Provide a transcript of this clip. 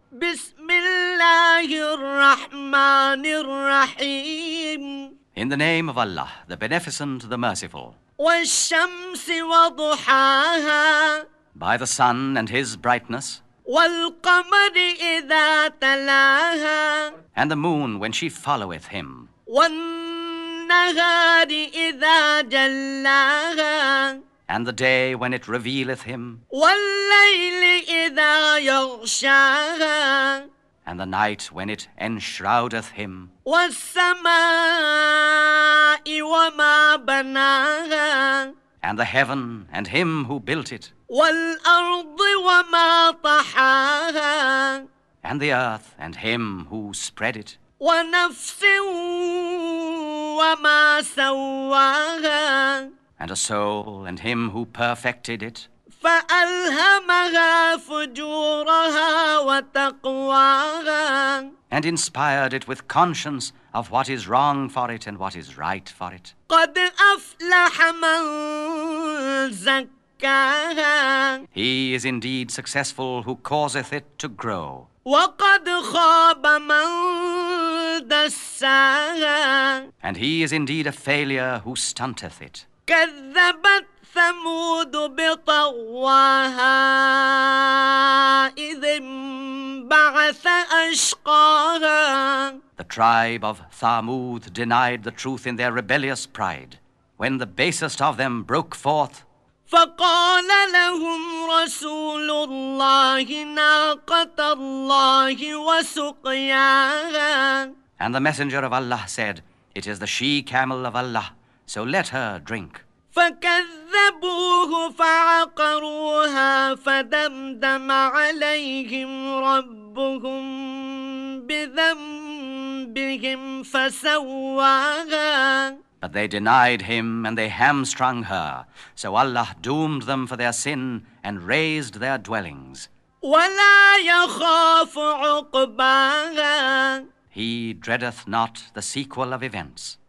بسم الله الرحمن الرحيم. In the name of Allah, the Beneficent, the Merciful. والشمس وضحاها. By the sun and his brightness, والقمر إذا تلاها. and the moon when she followeth him, والنهار إذا جلاها. and the day when it revealeth him, والليل إذا يغشاها. and the night when it enshroudeth him, والسماء وما بناها. and the heaven and him who built it, والأرض وما طحاها. and the earth and him who spread it, ونفس وما سواها. and a soul and him who perfected it, فألهمها فجورها وتقواها. and inspired it with conscience of what is wrong for it and what is right for it. قد أفلح من زكاها. He is indeed successful who causeth it to grow, وقد خاب من دساها. and he is indeed a failure who stunteth it. كذبت ثمود بطغواها إذ انبعث أشقاها. The tribe of Thamud denied the truth in their rebellious pride, when the basest of them broke forth, فقال لهم رسول الله ناقة الله وسقياها. and the messenger of Allah said, "It is the she-camel of Allah, so let her drink." فكذبوه فعقروها فدمدم عليهم ربهم بذنبهم فسواها. But they denied him and they hamstrung her, so Allah doomed them for their sin and razed their dwellings. ولا يخاف عقباها. He dreadeth not the sequel of events.